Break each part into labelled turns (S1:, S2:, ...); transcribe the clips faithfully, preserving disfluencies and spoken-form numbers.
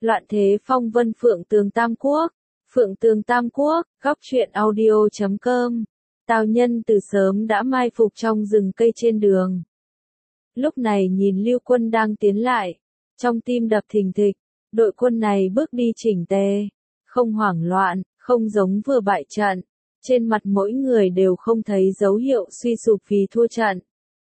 S1: Loạn thế phong vân Phượng Tường Tam Quốc. Phượng Tường Tam Quốc, góc truyện audio chấm com. Tào Nhân từ sớm đã mai phục trong rừng cây trên đường. Lúc này nhìn Lưu Quân đang tiến lại, trong tim đập thình thịch, đội quân này bước đi chỉnh tề, không hoảng loạn, không giống vừa bại trận, trên mặt mỗi người đều không thấy dấu hiệu suy sụp vì thua trận.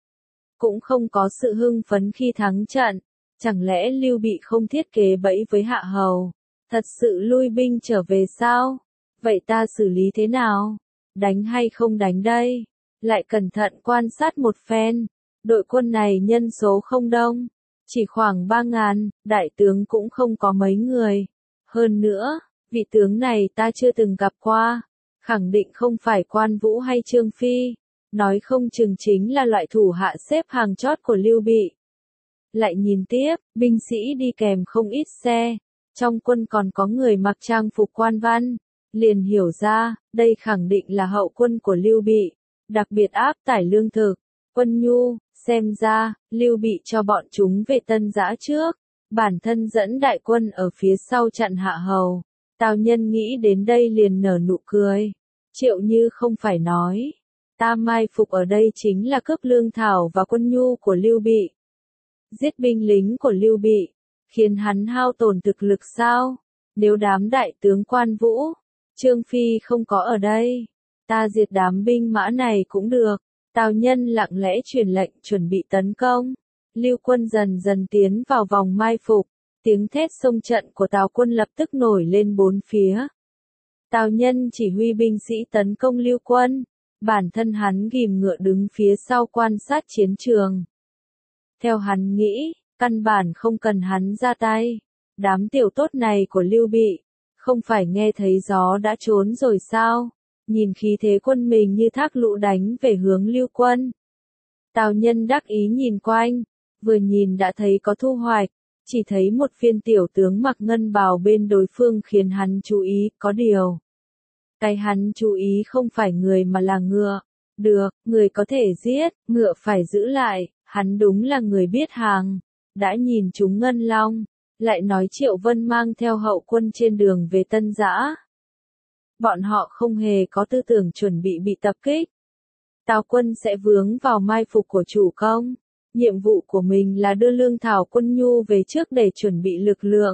S1: Cũng không có sự hưng phấn khi thắng trận, chẳng lẽ Lưu Bị không thiết kế bẫy với Hạ Hầu, thật sự lui binh trở về sao? Vậy ta xử lý thế nào? Đánh hay không đánh đây? Lại cẩn thận quan sát một phen, đội quân này nhân số không đông, chỉ khoảng ba ngàn, đại tướng cũng không có mấy người. Hơn nữa, vị tướng này ta chưa từng gặp qua, khẳng định không phải Quan Vũ hay Trương Phi, nói không chừng chính là loại thủ hạ xếp hàng chót của Lưu Bị. Lại nhìn tiếp, binh sĩ đi kèm không ít xe, trong quân còn có người mặc trang phục quan văn, liền hiểu ra, đây khẳng định là hậu quân của Lưu Bị, đặc biệt áp tải lương thực, quân nhu, xem ra, Lưu Bị cho bọn chúng về Tân Giã trước, bản thân dẫn đại quân ở phía sau chặn Hạ Hầu. Tào Nhân nghĩ đến đây liền nở nụ cười, Triệu Như không phải nói, ta mai phục ở đây chính là cướp lương thảo và quân nhu của Lưu Bị. Giết binh lính của Lưu Bị, khiến hắn hao tổn thực lực sao? Nếu đám đại tướng Quan Vũ, Trương Phi không có ở đây, ta diệt đám binh mã này cũng được. Tào Nhân lặng lẽ truyền lệnh chuẩn bị tấn công. Lưu quân dần dần tiến vào vòng mai phục, tiếng thét xông trận của Tào quân lập tức nổi lên bốn phía. Tào Nhân chỉ huy binh sĩ tấn công Lưu quân, bản thân hắn ghìm ngựa đứng phía sau quan sát chiến trường. Theo hắn nghĩ, căn bản không cần hắn ra tay. Đám tiểu tốt này của Lưu Bị, không phải nghe thấy gió đã trốn rồi sao? Nhìn khí thế quân mình như thác lũ đánh về hướng Lưu quân. Tào Nhân đắc ý nhìn quanh, vừa nhìn đã thấy có thu hoạch, chỉ thấy một viên tiểu tướng mặc ngân bào bên đối phương khiến hắn chú ý, có điều. Cái hắn chú ý không phải người mà là ngựa. Được, người có thể giết, ngựa phải giữ lại, hắn đúng là người biết hàng. Đã nhìn chúng Ngân Long, lại nói Triệu Vân mang theo hậu quân trên đường về Tân Giã. Bọn họ không hề có tư tưởng chuẩn bị bị tập kích. Tào quân sẽ vướng vào mai phục của chủ công. Nhiệm vụ của mình là đưa lương thảo quân nhu về trước để chuẩn bị lực lượng.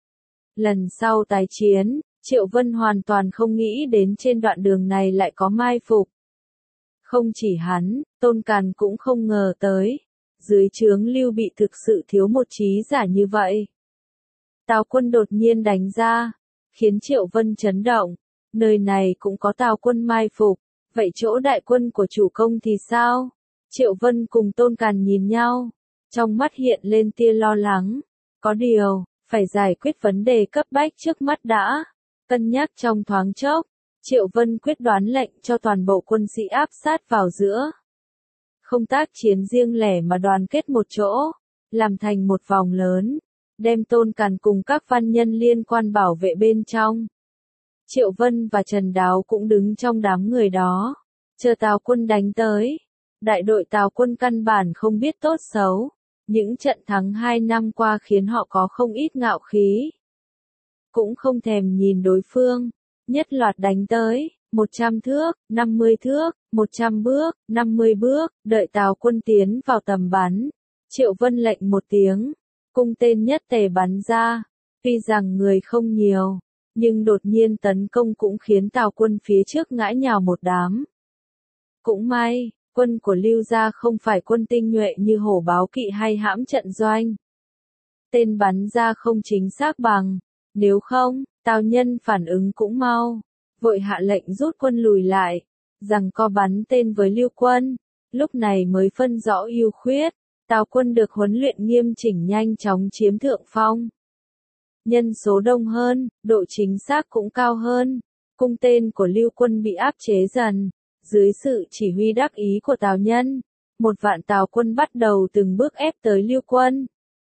S1: Lần sau tái chiến, Triệu Vân hoàn toàn không nghĩ đến trên đoạn đường này lại có mai phục. Không chỉ hắn, Tôn Càn cũng không ngờ tới. Dưới trướng Lưu Bị thực sự thiếu một trí giả như vậy. Tào quân đột nhiên đánh ra, khiến Triệu Vân chấn động. Nơi này cũng có Tào quân mai phục, vậy chỗ đại quân của chủ công thì sao? Triệu Vân cùng Tôn Càn nhìn nhau, trong mắt hiện lên tia lo lắng. Có điều, phải giải quyết vấn đề cấp bách trước mắt đã. Cân nhắc trong thoáng chốc, Triệu Vân quyết đoán lệnh cho toàn bộ quân sĩ áp sát vào giữa. Không tác chiến riêng lẻ mà đoàn kết một chỗ, làm thành một vòng lớn, đem Tôn Càn cùng các văn nhân liên quan bảo vệ bên trong. Triệu Vân và Trần Đáo cũng đứng trong đám người đó, chờ Tào quân đánh tới. Đại đội Tào quân căn bản không biết tốt xấu, những trận thắng hai năm qua khiến họ có không ít ngạo khí. Cũng không thèm nhìn đối phương, nhất loạt đánh tới, một trăm thước, năm mươi thước, một trăm bước, năm mươi bước, đợi Tào quân tiến vào tầm bắn. Triệu Vân lệnh một tiếng, cung tên nhất tề bắn ra, tuy rằng người không nhiều, nhưng đột nhiên tấn công cũng khiến Tào quân phía trước ngã nhào một đám. Cũng may, quân của Lưu gia không phải quân tinh nhuệ như hổ báo kỵ hay hãm trận doanh. Tên bắn ra không chính xác bằng, nếu không, Tào Nhân phản ứng cũng mau, vội hạ lệnh rút quân lùi lại, rằng co bắn tên với Lưu quân, lúc này mới phân rõ ưu khuyết. Tào quân được huấn luyện nghiêm chỉnh nhanh chóng chiếm thượng phong. Nhân số đông hơn, độ chính xác cũng cao hơn, cung tên của Lưu quân bị áp chế dần. Dưới sự chỉ huy đắc ý của Tào Nhân, một vạn Tào quân bắt đầu từng bước ép tới Lưu quân.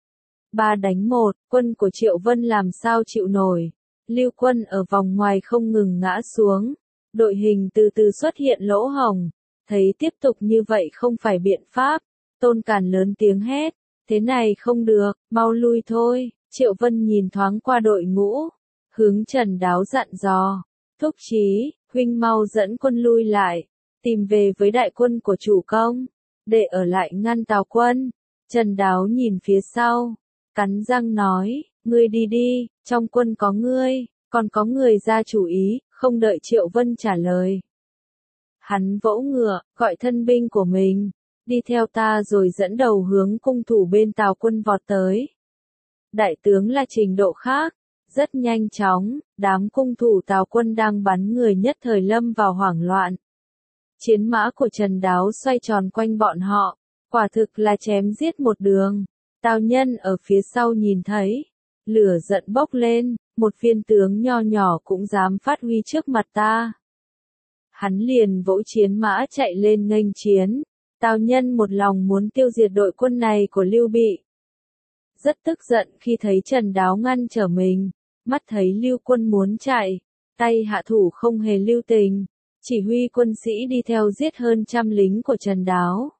S1: Ba đánh một, quân của Triệu Vân làm sao chịu nổi. Lưu quân ở vòng ngoài không ngừng ngã xuống, đội hình từ từ xuất hiện lỗ hổng. Thấy tiếp tục như vậy không phải biện pháp, Tôn Càn lớn tiếng hét, thế này không được, mau lui thôi. Triệu Vân nhìn thoáng qua đội ngũ, hướng Trần Đáo dặn dò, thúc chí, huynh mau dẫn quân lui lại, tìm về với đại quân của chủ công, để ở lại ngăn Tào quân. Trần Đáo nhìn phía sau, cắn răng nói, ngươi đi đi, trong quân có ngươi, còn có người ra chủ ý, không đợi Triệu Vân trả lời. Hắn vỗ ngựa, gọi thân binh của mình, đi theo ta rồi dẫn đầu hướng cung thủ bên Tào quân vọt tới. Đại tướng là trình độ khác, rất nhanh chóng, đám cung thủ Tào quân đang bắn người nhất thời lâm vào hoảng loạn. Chiến mã của Trần Đáo xoay tròn quanh bọn họ, quả thực là chém giết một đường. Tào nhân ở phía sau nhìn thấy, lửa giận bốc lên, một viên tướng nho nhỏ cũng dám phát huy trước mặt ta. Hắn liền vỗ chiến mã chạy lên nghênh chiến. Tào nhân một lòng muốn tiêu diệt đội quân này của Lưu Bị. Rất tức giận khi thấy Trần Đáo ngăn trở mình, mắt thấy Lưu quân muốn chạy, tay hạ thủ không hề lưu tình, chỉ huy quân sĩ đi theo giết hơn trăm lính của Trần Đáo.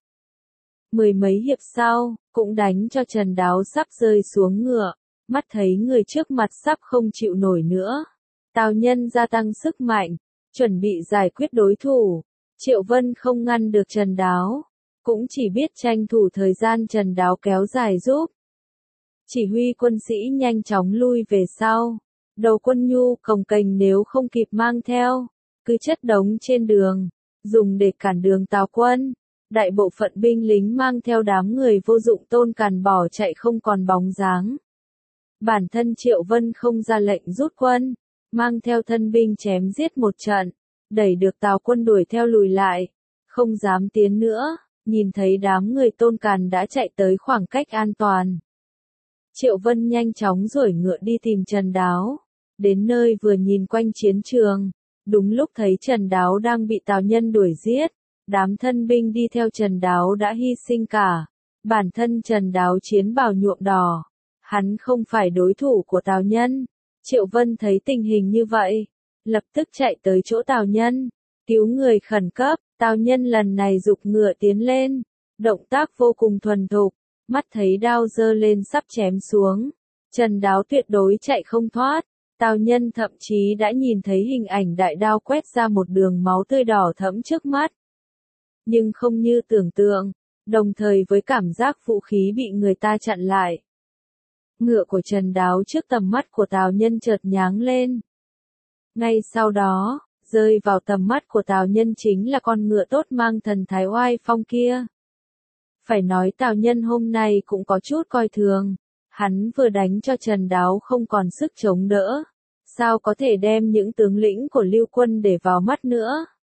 S1: Mười mấy hiệp sau, cũng đánh cho Trần Đáo sắp rơi xuống ngựa, mắt thấy người trước mặt sắp không chịu nổi nữa. Tào nhân gia tăng sức mạnh, chuẩn bị giải quyết đối thủ. Triệu Vân không ngăn được Trần Đáo, cũng chỉ biết tranh thủ thời gian Trần Đáo kéo dài giúp. Chỉ huy quân sĩ nhanh chóng lui về sau. Đầu quân nhu cồng kềnh nếu không kịp mang theo, cứ chất đống trên đường, dùng để cản đường Tào quân. Đại bộ phận binh lính mang theo đám người vô dụng Tôn Càn bỏ chạy không còn bóng dáng. Bản thân Triệu Vân không ra lệnh rút quân, mang theo thân binh chém giết một trận, đẩy được Tào quân đuổi theo lùi lại, không dám tiến nữa, nhìn thấy đám người Tôn Càn đã chạy tới khoảng cách an toàn. Triệu Vân nhanh chóng giổi ngựa đi tìm Trần Đáo, đến nơi vừa nhìn quanh chiến trường, đúng lúc thấy Trần Đáo đang bị Tào nhân đuổi giết, đám thân binh đi theo Trần Đáo đã hy sinh cả, bản thân Trần Đáo chiến bào nhuộm đỏ, hắn không phải đối thủ của Tào nhân. Triệu Vân thấy tình hình như vậy, lập tức chạy tới chỗ Tào nhân, cứu người khẩn cấp. Tào nhân lần này giục ngựa tiến lên, động tác vô cùng thuần thục, mắt thấy đao giơ lên sắp chém xuống. Trần Đáo tuyệt đối chạy không thoát, Tào nhân thậm chí đã nhìn thấy hình ảnh đại đao quét ra một đường máu tươi đỏ thẫm trước mắt. Nhưng không như tưởng tượng, đồng thời với cảm giác vũ khí bị người ta chặn lại. Ngựa của Trần Đáo trước tầm mắt của Tào nhân chợt nháng lên. Ngay sau đó, rơi vào tầm mắt của Tào nhân chính là con ngựa tốt mang thần thái oai phong kia. Phải nói Tào nhân hôm nay cũng có chút coi thường, hắn vừa đánh cho Trần Đáo không còn sức chống đỡ, sao có thể đem những tướng lĩnh của Lưu quân để vào mắt nữa.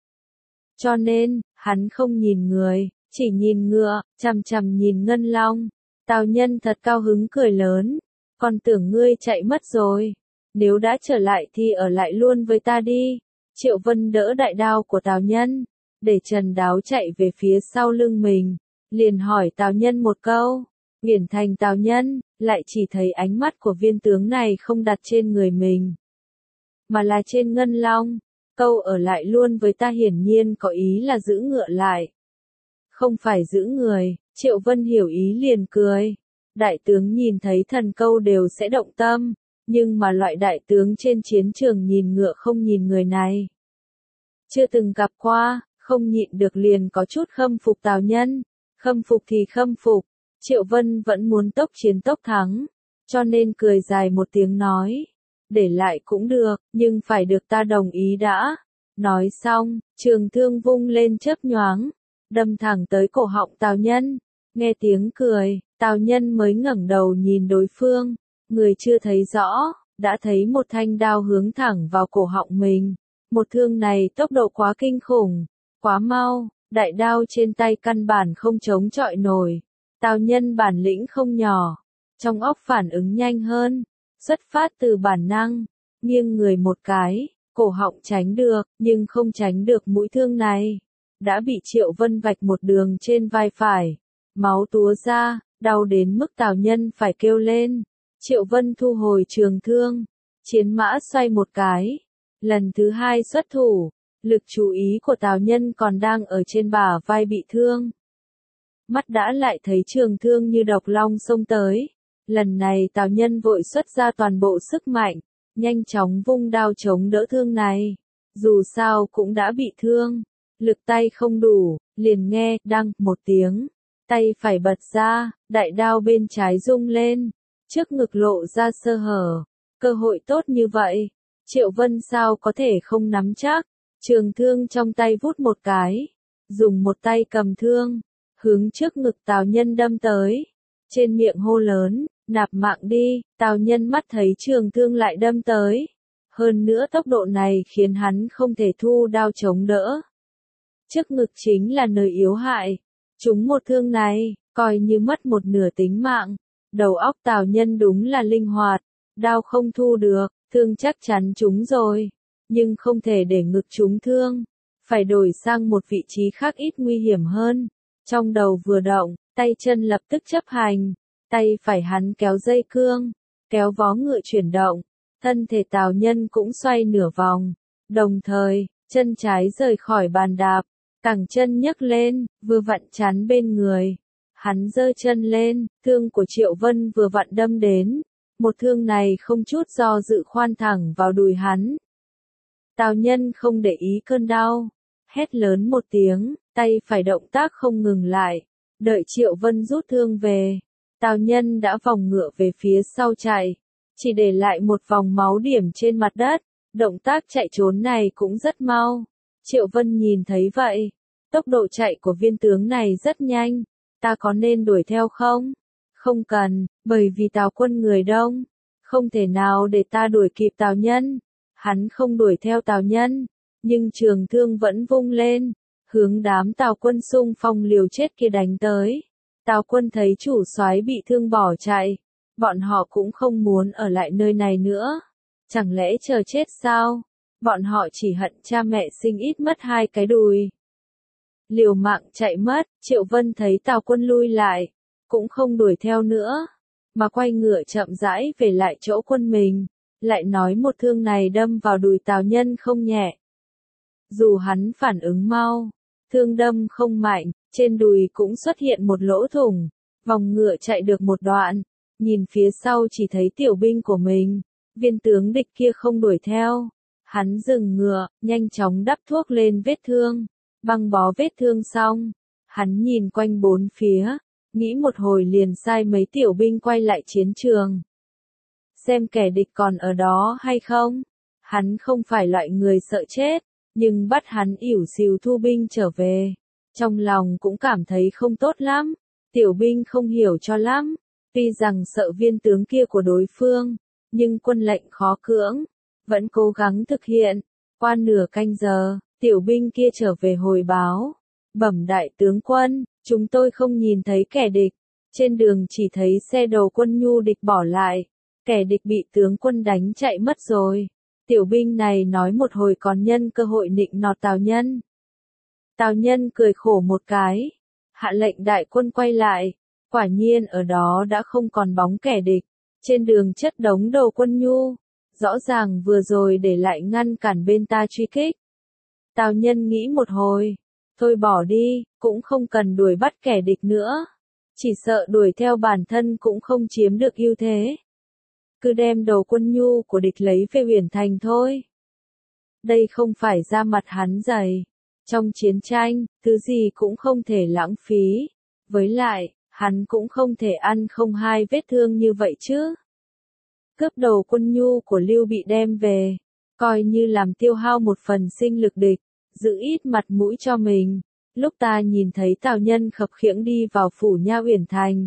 S1: Cho nên, hắn không nhìn người, chỉ nhìn ngựa, chằm chằm nhìn Ngân Long. Tào nhân thật cao hứng cười lớn, còn tưởng ngươi chạy mất rồi, nếu đã trở lại thì ở lại luôn với ta đi. Triệu Vân đỡ đại đao của Tào nhân, để Trần Đáo chạy về phía sau lưng mình, liền hỏi Tào nhân một câu. Uyển Thành Tào nhân, lại chỉ thấy ánh mắt của viên tướng này không đặt trên người mình, mà là trên Ngân Long. Câu ở lại luôn với ta hiển nhiên có ý là giữ ngựa lại, không phải giữ người. Triệu Vân hiểu ý liền cười. Đại tướng nhìn thấy thần câu đều sẽ động tâm, nhưng mà loại đại tướng trên chiến trường nhìn ngựa không nhìn người này, chưa từng gặp qua, không nhịn được liền có chút khâm phục Tào nhân. Khâm phục thì khâm phục, Triệu Vân vẫn muốn tốc chiến tốc thắng, cho nên cười dài một tiếng nói, để lại cũng được, nhưng phải được ta đồng ý đã. Nói xong, trường thương vung lên chớp nhoáng, đâm thẳng tới cổ họng Tào nhân. Nghe tiếng cười, Tào nhân mới ngẩng đầu nhìn đối phương, người chưa thấy rõ, đã thấy một thanh đao hướng thẳng vào cổ họng mình. Một thương này tốc độ quá kinh khủng, quá mau, đại đao trên tay căn bản không chống chọi nổi. Tào nhân bản lĩnh không nhỏ, trong óc phản ứng nhanh hơn, xuất phát từ bản năng, nghiêng người một cái, cổ họng tránh được, nhưng không tránh được mũi thương này, đã bị Triệu Vân vạch một đường trên vai phải, máu túa ra, đau đến mức Tào nhân phải kêu lên. Triệu Vân thu hồi trường thương, chiến mã xoay một cái, lần thứ hai xuất thủ, lực chú ý của Tào nhân còn đang ở trên bả vai bị thương. Mắt đã lại thấy trường thương như độc long xông tới, Lần này Tào Nhân vội xuất ra toàn bộ sức mạnh, nhanh chóng vung đao chống đỡ thương này. Dù sao cũng đã bị thương, lực tay không đủ, liền nghe đăng một tiếng, tay phải bật ra, đại đao bên trái rung lên, trước ngực lộ ra sơ hở. Cơ hội tốt như vậy, Triệu Vân sao có thể không nắm chắc. Trường thương trong tay vút một cái, dùng một tay cầm thương, hướng trước ngực Tào Nhân đâm tới. Trên miệng hô lớn, nạp mạng đi. Tào Nhân mắt thấy trường thương lại đâm tới. Hơn nữa tốc độ này khiến hắn không thể thu đao chống đỡ. Trước ngực chính là nơi yếu hại. Trúng một thương này, coi như mất một nửa tính mạng. Đầu óc Tào Nhân đúng là linh hoạt. Đao không thu được, thương chắc chắn trúng rồi. Nhưng không thể để ngực trúng thương. Phải đổi sang một vị trí khác ít nguy hiểm hơn. Trong đầu vừa động, tay chân lập tức chấp hành. Tay phải hắn kéo dây cương, kéo vó ngựa chuyển động. Thân thể Tào Nhân cũng xoay nửa vòng. Đồng thời, chân trái rời khỏi bàn đạp, cẳng chân nhấc lên, vừa vặn chắn bên người. Hắn giơ chân lên, thương của Triệu Vân vừa vặn đâm đến. Một thương này không chút do dự khoan thẳng vào đùi hắn. Tào Nhân không để ý cơn đau, hét lớn một tiếng, tay phải động tác không ngừng lại. Đợi Triệu Vân rút thương về, Tào Nhân đã vòng ngựa về phía sau chạy, chỉ để lại một vòng máu điểm trên mặt đất. Động tác chạy trốn này cũng rất mau. Triệu Vân nhìn thấy vậy, tốc độ chạy của viên tướng này rất nhanh. Ta có nên đuổi theo không? Không cần, bởi vì Tào quân người đông, không thể nào để ta đuổi kịp Tào Nhân. Hắn không đuổi theo Tào Nhân, nhưng trường thương vẫn vung lên, hướng đám Tào quân xung phong liều chết kia đánh tới. Tào quân thấy chủ soái bị thương bỏ chạy, bọn họ cũng không muốn ở lại nơi này nữa. Chẳng lẽ chờ chết sao? Bọn họ chỉ hận cha mẹ sinh ít mất hai cái đùi. Liều mạng chạy mất, Triệu Vân thấy Tào quân lui lại, cũng không đuổi theo nữa, mà quay ngựa chậm rãi về lại chỗ quân mình. Lại nói một thương này đâm vào đùi Tào Nhân không nhẹ. Dù hắn phản ứng mau, thương đâm không mạnh, trên đùi cũng xuất hiện một lỗ thủng. Vòng ngựa chạy được một đoạn, nhìn phía sau chỉ thấy tiểu binh của mình. Viên tướng địch kia không đuổi theo. Hắn dừng ngựa, nhanh chóng đắp thuốc lên vết thương, băng bó vết thương xong. Hắn nhìn quanh bốn phía, nghĩ một hồi liền sai mấy tiểu binh quay lại chiến trường. Xem kẻ địch còn ở đó hay không. Hắn không phải loại người sợ chết, nhưng bắt hắn ỉu xìu thu binh trở về. Trong lòng cũng cảm thấy không tốt lắm. Tiểu binh không hiểu cho lắm, tuy rằng sợ viên tướng kia của đối phương, nhưng quân lệnh khó cưỡng, vẫn cố gắng thực hiện. Qua nửa canh giờ, tiểu binh kia trở về hồi báo. Bẩm đại tướng quân, chúng tôi không nhìn thấy kẻ địch. Trên đường chỉ thấy xe đầu quân nhu địch bỏ lại. Kẻ địch bị tướng quân đánh chạy mất rồi. Tiểu binh này nói một hồi còn nhân cơ hội nịnh nọt Tào Nhân. Tào Nhân cười khổ một cái, hạ lệnh đại quân quay lại. Quả nhiên ở đó đã không còn bóng kẻ địch. Trên đường chất đống đầu quân nhu, rõ ràng vừa rồi để lại ngăn cản bên ta truy kích. Tào Nhân nghĩ một hồi, thôi bỏ đi, cũng không cần đuổi bắt kẻ địch nữa. Chỉ sợ đuổi theo bản thân cũng không chiếm được ưu thế. Cứ đem đầu quân nhu của địch lấy về Uyển Thành thôi. Đây không phải ra mặt hắn dày. Trong chiến tranh, thứ gì cũng không thể lãng phí. Với lại, hắn cũng không thể ăn không hai vết thương như vậy chứ. Cướp đầu quân nhu của Lưu Bị đem về, coi như làm tiêu hao một phần sinh lực địch, giữ ít mặt mũi cho mình. Lúc ta nhìn thấy Tào Nhân khập khiễng đi vào phủ nha Uyển Thành,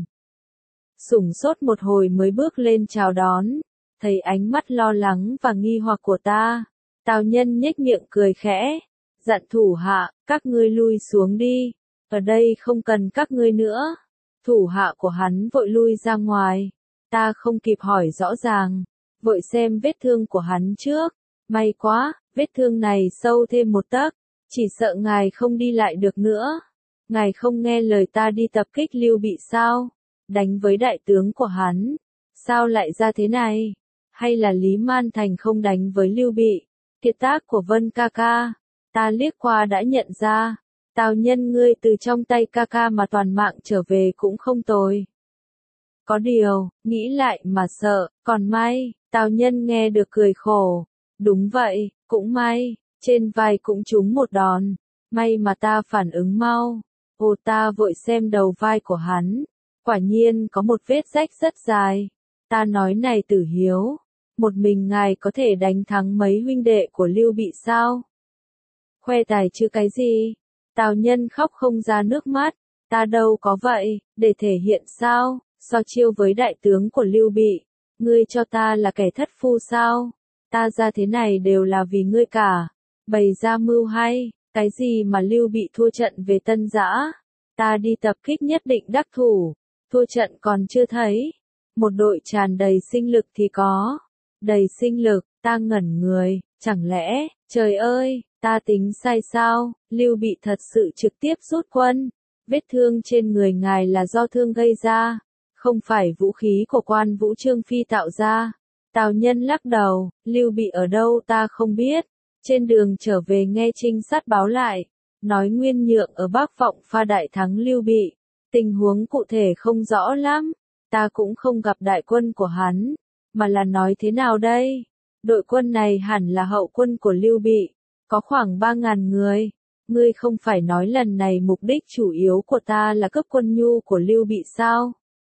S1: sửng sốt một hồi mới bước lên chào đón, thấy ánh mắt lo lắng và nghi hoặc của ta. Tào Nhân nhếch miệng cười khẽ, dặn thủ hạ, các ngươi lui xuống đi, ở đây không cần các ngươi nữa. Thủ hạ của hắn vội lui ra ngoài, ta không kịp hỏi rõ ràng, vội xem vết thương của hắn trước. May quá, vết thương này sâu thêm một tấc, chỉ sợ ngài không đi lại được nữa. Ngài không nghe lời ta đi tập kích Lưu Bị sao? Đánh với đại tướng của hắn, sao lại ra thế này? Hay là Lý Man Thành không đánh với Lưu Bị? Kiệt tác của Vân ca ca, ta liếc qua đã nhận ra. Tào Nhân ngươi từ trong tay ca ca mà toàn mạng trở về cũng không tồi. Có điều, nghĩ lại mà sợ, còn may, Tào Nhân nghe được cười khổ. Đúng vậy, cũng may, trên vai cũng trúng một đòn. May mà ta phản ứng mau. Ồ, ta vội xem đầu vai của hắn. Quả nhiên có một vết rách rất dài. Ta nói này Tử Hiếu, một mình ngài có thể đánh thắng mấy huynh đệ của Lưu Bị sao? Khoe tài chứ cái gì? Tào Nhân khóc không ra nước mắt. Ta đâu có vậy, để thể hiện sao? So chiêu với đại tướng của Lưu Bị, ngươi cho ta là kẻ thất phu sao? Ta ra thế này đều là vì ngươi cả. Bày ra mưu hay, cái gì mà Lưu Bị thua trận về Tân Giã? Ta đi tập kích nhất định đắc thủ, thua trận còn chưa thấy. Một đội tràn đầy sinh lực thì có. Đầy sinh lực, ta ngẩn người, chẳng lẽ, trời ơi, ta tính sai sao? Lưu Bị thật sự trực tiếp rút quân. Vết thương trên người ngài là do thương gây ra, không phải vũ khí của Quan Vũ Trương Phi tạo ra. Tào Nhân lắc đầu, Lưu Bị ở đâu ta không biết. Trên đường trở về nghe trinh sát báo lại, nói Nguyên Nhượng ở Bắc Vọng Pha đại thắng Lưu Bị. Tình huống cụ thể không rõ lắm, ta cũng không gặp đại quân của hắn, mà là nói thế nào đây? Đội quân này hẳn là hậu quân của Lưu Bị, có khoảng ba ngàn người. Ngươi không phải nói lần này mục đích chủ yếu của ta là cướp quân nhu của Lưu Bị sao?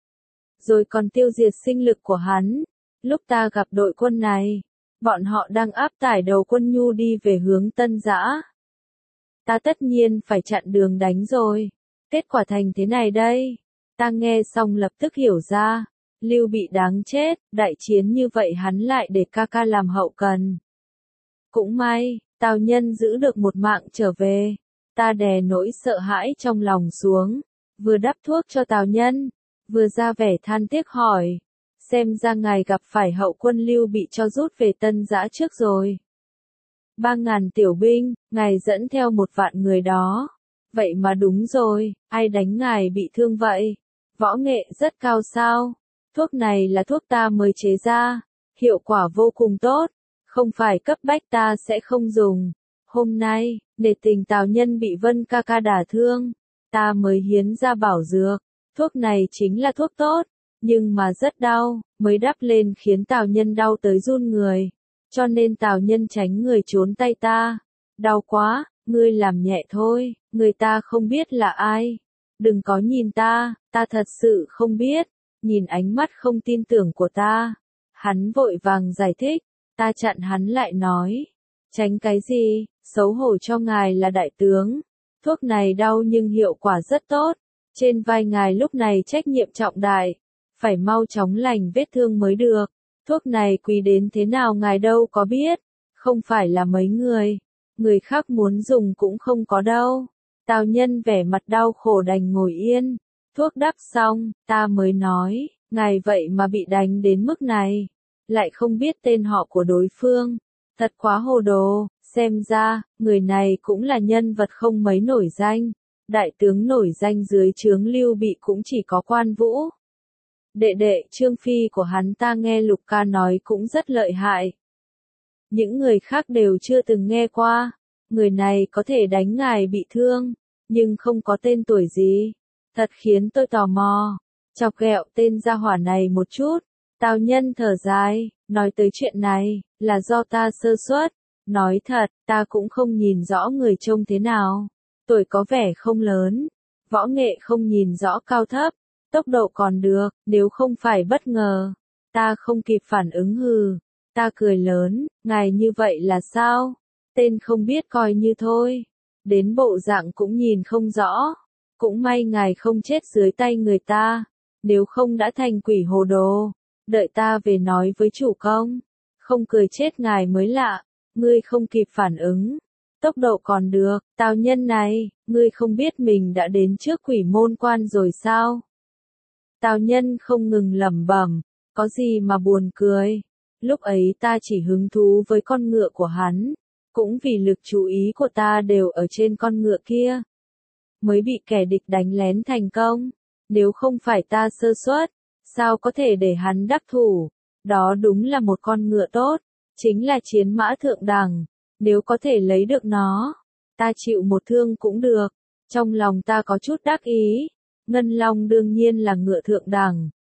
S1: Rồi còn tiêu diệt sinh lực của hắn. Lúc ta gặp đội quân này, bọn họ đang áp tải đầu quân nhu đi về hướng Tân Giã. Ta tất nhiên phải chặn đường đánh rồi. Kết quả thành thế này đây. Ta nghe xong lập tức hiểu ra. Lưu Bị đáng chết, đại chiến như vậy hắn lại để ca ca làm hậu cần. Cũng may, Tào Nhân giữ được một mạng trở về. Ta đè nỗi sợ hãi trong lòng xuống, vừa đắp thuốc cho Tào Nhân, vừa ra vẻ than tiếc hỏi. Xem ra ngài gặp phải hậu quân Lưu Bị cho rút về Tân Giã trước rồi. Ba ngàn tiểu binh, ngài dẫn theo một vạn người đó. Vậy mà đúng rồi, ai đánh ngài bị thương vậy? Võ nghệ rất cao sao? Thuốc này là thuốc ta mới chế ra, hiệu quả vô cùng tốt. Không phải cấp bách ta sẽ không dùng. Hôm nay, để tình Tào Nhân bị Vân ca ca đả thương, ta mới hiến ra bảo dược. Thuốc này chính là thuốc tốt, nhưng mà rất đau, mới đắp lên khiến Tào Nhân đau tới run người. Cho nên Tào Nhân tránh người trốn tay ta. Đau quá, ngươi làm nhẹ thôi, người ta không biết là ai. Đừng có nhìn ta, ta thật sự không biết. Nhìn ánh mắt không tin tưởng của ta. Hắn vội vàng giải thích. Ta chặn hắn lại nói. Tránh cái gì, xấu hổ cho ngài là đại tướng. Thuốc này đau nhưng hiệu quả rất tốt. Trên vai ngài lúc này trách nhiệm trọng đại. Phải mau chóng lành vết thương mới được. Thuốc này quý đến thế nào ngài đâu có biết. Không phải là mấy người. Người khác muốn dùng cũng không có đâu. Tào Nhân vẻ mặt đau khổ đành ngồi yên. Thuốc đắp xong, ta mới nói. Ngài vậy mà bị đánh đến mức này. Lại không biết tên họ của đối phương. Thật quá hồ đồ, xem ra, người này cũng là nhân vật không mấy nổi danh. Đại tướng nổi danh dưới trướng Lưu Bị cũng chỉ có Quan Vũ. Đệ đệ Trương Phi của hắn ta nghe Lục ca nói cũng rất lợi hại. Những người khác đều chưa từng nghe qua. Người này có thể đánh ngài bị thương, nhưng không có tên tuổi gì. Thật khiến tôi tò mò. Chọc ghẹo tên gia hỏa này một chút. Tào Nhân thở dài, nói tới chuyện này, là do ta sơ suất. Nói thật, ta cũng không nhìn rõ người trông thế nào. Tuổi có vẻ không lớn. Võ nghệ không nhìn rõ cao thấp. Tốc độ còn được, nếu không phải bất ngờ. Ta không kịp phản ứng hừ. Ta cười lớn, ngài như vậy là sao? Tên không biết coi như thôi. Đến bộ dạng cũng nhìn không rõ. Cũng may ngài không chết dưới tay người ta. Nếu không đã thành quỷ hồ đồ. Đợi ta về nói với chủ công. Không cười chết ngài mới lạ. Ngươi không kịp phản ứng. Tốc độ còn được, Tào Nhân này, ngươi không biết mình đã đến trước quỷ môn quan rồi sao? Tào Nhân không ngừng lẩm bẩm, có gì mà buồn cười. Lúc ấy ta chỉ hứng thú với con ngựa của hắn. Cũng vì lực chú ý của ta đều ở trên con ngựa kia. Mới bị kẻ địch đánh lén thành công. Nếu không phải ta sơ suất, sao có thể để hắn đắc thủ? Đó đúng là một con ngựa tốt. Chính là chiến mã thượng đẳng. Nếu có thể lấy được nó, ta chịu một thương cũng được. Trong lòng ta có chút đắc ý. Ngân Long đương nhiên là ngựa thượng đẳng.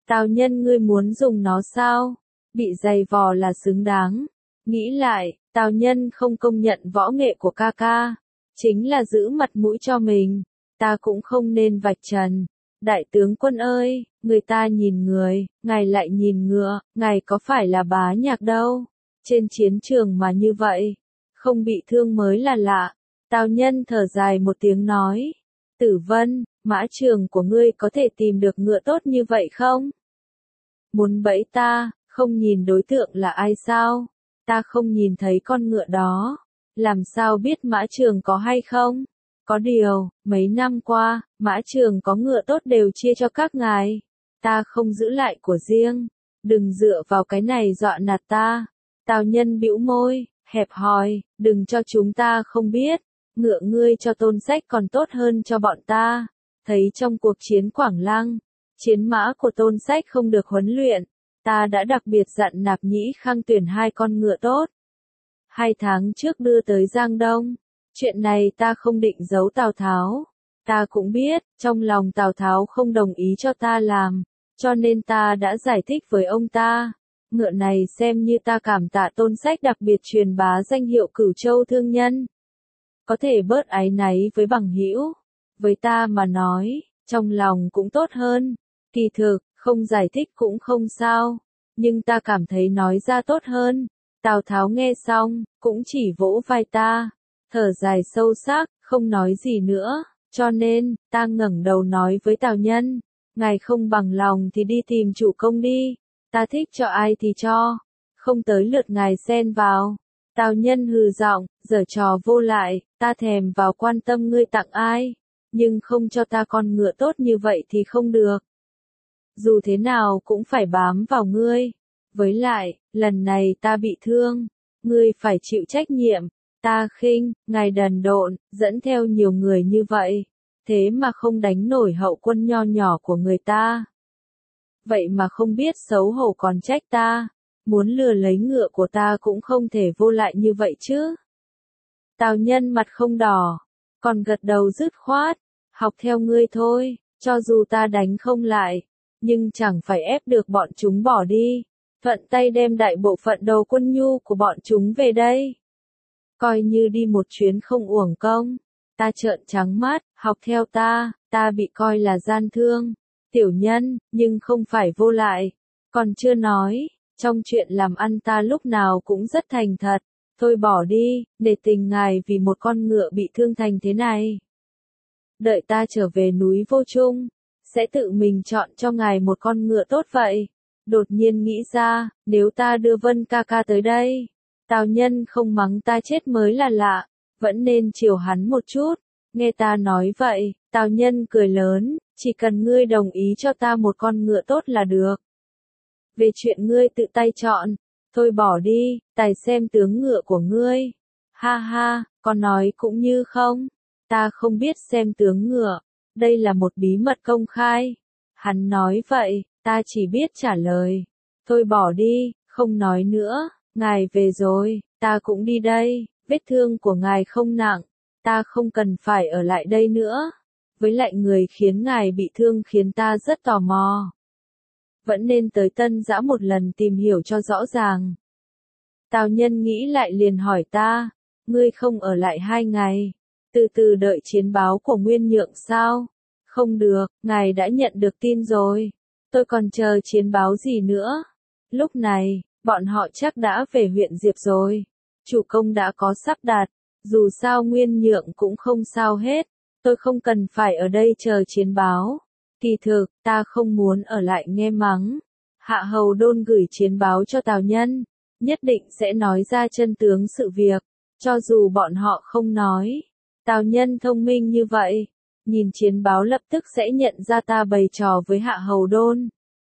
S1: Tào Nhân ngươi muốn dùng nó sao? Bị giày vò là xứng đáng. Nghĩ lại, Tào Nhân không công nhận võ nghệ của ca ca. Chính là giữ mặt mũi cho mình. Ta cũng không nên vạch trần. Đại tướng quân ơi, người ta nhìn người, ngài lại nhìn ngựa, ngài có phải là bá nhạc đâu. Trên chiến trường mà như vậy, không bị thương mới là lạ. Tào Nhân thở dài một tiếng nói. Tử Vân, mã trường của ngươi có thể tìm được ngựa tốt như vậy không? Muốn bẫy ta, không nhìn đối tượng là ai sao? Ta không nhìn thấy con ngựa đó. Làm sao biết mã trường có hay không? Có điều, mấy năm qua, mã trường có ngựa tốt đều chia cho các ngài. Ta không giữ lại của riêng. Đừng dựa vào cái này dọa nạt ta. Tào Nhân bĩu môi, hẹp hòi, đừng cho chúng ta không biết. Ngựa ngươi cho Tôn Sách còn tốt hơn cho bọn ta. Thấy trong cuộc chiến Quảng Lăng, chiến mã của Tôn Sách không được huấn luyện. Ta đã đặc biệt dặn Nạp Nhĩ Khang tuyển hai con ngựa tốt. Hai tháng trước đưa tới Giang Đông. Chuyện này ta không định giấu Tào Tháo. Ta cũng biết, trong lòng Tào Tháo không đồng ý cho ta làm. Cho nên ta đã giải thích với ông ta. Ngựa này xem như ta cảm tạ Tôn Sách đặc biệt truyền bá danh hiệu Cửu Châu thương nhân. Có thể bớt áy náy với bằng hữu. Với ta mà nói, trong lòng cũng tốt hơn. Kỳ thực, không giải thích cũng không sao. Nhưng ta cảm thấy nói ra tốt hơn. Tào Tháo nghe xong, cũng chỉ vỗ vai ta. Thở dài sâu sắc, không nói gì nữa. Cho nên, ta ngẩng đầu nói với Tào Nhân. Ngài không bằng lòng thì đi tìm chủ công đi. Ta thích cho ai thì cho. Không tới lượt ngài xen vào. Tào Nhân hừ giọng, giở trò vô lại. Ta thèm vào quan tâm ngươi tặng ai. Nhưng không cho ta con ngựa tốt như vậy thì không được. Dù thế nào cũng phải bám vào ngươi. Với lại, lần này ta bị thương. Ngươi phải chịu trách nhiệm. Ta khinh, ngài đần độn, dẫn theo nhiều người như vậy. Thế mà không đánh nổi hậu quân nho nhỏ của người ta. Vậy mà không biết xấu hổ còn trách ta. Muốn lừa lấy ngựa của ta cũng không thể vô lại như vậy chứ. Tào Nhân mặt không đỏ. Còn gật đầu dứt khoát. Học theo ngươi thôi. Cho dù ta đánh không lại. Nhưng chẳng phải ép được bọn chúng bỏ đi. Thuận tay đem đại bộ phận đầu quân nhu của bọn chúng về đây. Coi như đi một chuyến không uổng công. Ta trợn trắng mắt, học theo ta, ta bị coi là gian thương. Tiểu nhân, nhưng không phải vô lại. Còn chưa nói, trong chuyện làm ăn ta lúc nào cũng rất thành thật. Thôi bỏ đi, để tình ngài vì một con ngựa bị thương thành thế này. Đợi ta trở về núi Vô Trung, sẽ tự mình chọn cho ngài một con ngựa tốt vậy. Đột nhiên nghĩ ra, nếu ta đưa Vân ca ca tới đây, Tào Nhân không mắng ta chết mới là lạ, vẫn nên chiều hắn một chút. Nghe ta nói vậy, Tào Nhân cười lớn, chỉ cần ngươi đồng ý cho ta một con ngựa tốt là được. Về chuyện ngươi tự tay chọn, thôi bỏ đi, tài xem tướng ngựa của ngươi. Ha ha, con nói cũng như không. Ta không biết xem tướng ngựa, đây là một bí mật công khai. Hắn nói vậy, ta chỉ biết trả lời. Thôi bỏ đi, không nói nữa, ngài về rồi, ta cũng đi đây, vết thương của ngài không nặng, ta không cần phải ở lại đây nữa. Với lại người khiến ngài bị thương khiến ta rất tò mò. Vẫn nên tới Tân Dã một lần tìm hiểu cho rõ ràng. Tào Nhân nghĩ lại liền hỏi ta, ngươi không ở lại hai ngày, từ từ đợi chiến báo của Nguyên Nhượng sao? Không được, ngài đã nhận được tin rồi, tôi còn chờ chiến báo gì nữa? Lúc này, bọn họ chắc đã về huyện Diệp rồi. Chủ công đã có sắp đặt, dù sao Nguyên Nhượng cũng không sao hết, tôi không cần phải ở đây chờ chiến báo. Kỳ thực, ta không muốn ở lại nghe mắng. Hạ Hầu Đôn gửi chiến báo cho Tào Nhân, nhất định sẽ nói ra chân tướng sự việc, cho dù bọn họ không nói. Tào Nhân thông minh như vậy, nhìn chiến báo lập tức sẽ nhận ra ta bày trò với Hạ Hầu Đôn.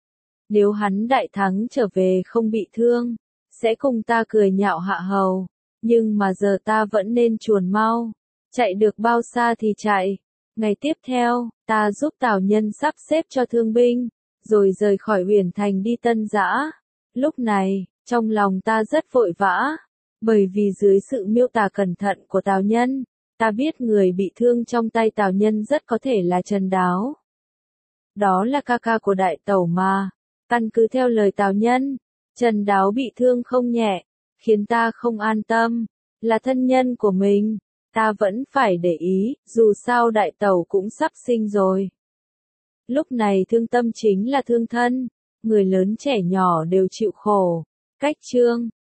S1: Nếu hắn đại thắng trở về không bị thương, sẽ cùng ta cười nhạo Hạ Hầu, nhưng mà giờ ta vẫn nên chuồn mau, chạy được bao xa thì chạy. Ngày tiếp theo, ta giúp Tào Nhân sắp xếp cho thương binh, rồi rời khỏi Uyển Thành đi Tân Dã. Lúc này, trong lòng ta rất vội vã, bởi vì dưới sự miêu tả cẩn thận của Tào Nhân, ta biết người bị thương trong tay Tào Nhân rất có thể là Trần Đáo. Đó là ca ca của đại tẩu mà, Căn cứ theo lời Tào Nhân, Trần Đáo bị thương không nhẹ, khiến ta không an tâm, là thân nhân của mình, ta vẫn phải để ý, dù sao đại tẩu cũng sắp sinh rồi. Lúc này thương tâm chính là thương thân, người lớn trẻ nhỏ đều chịu khổ. Cách chương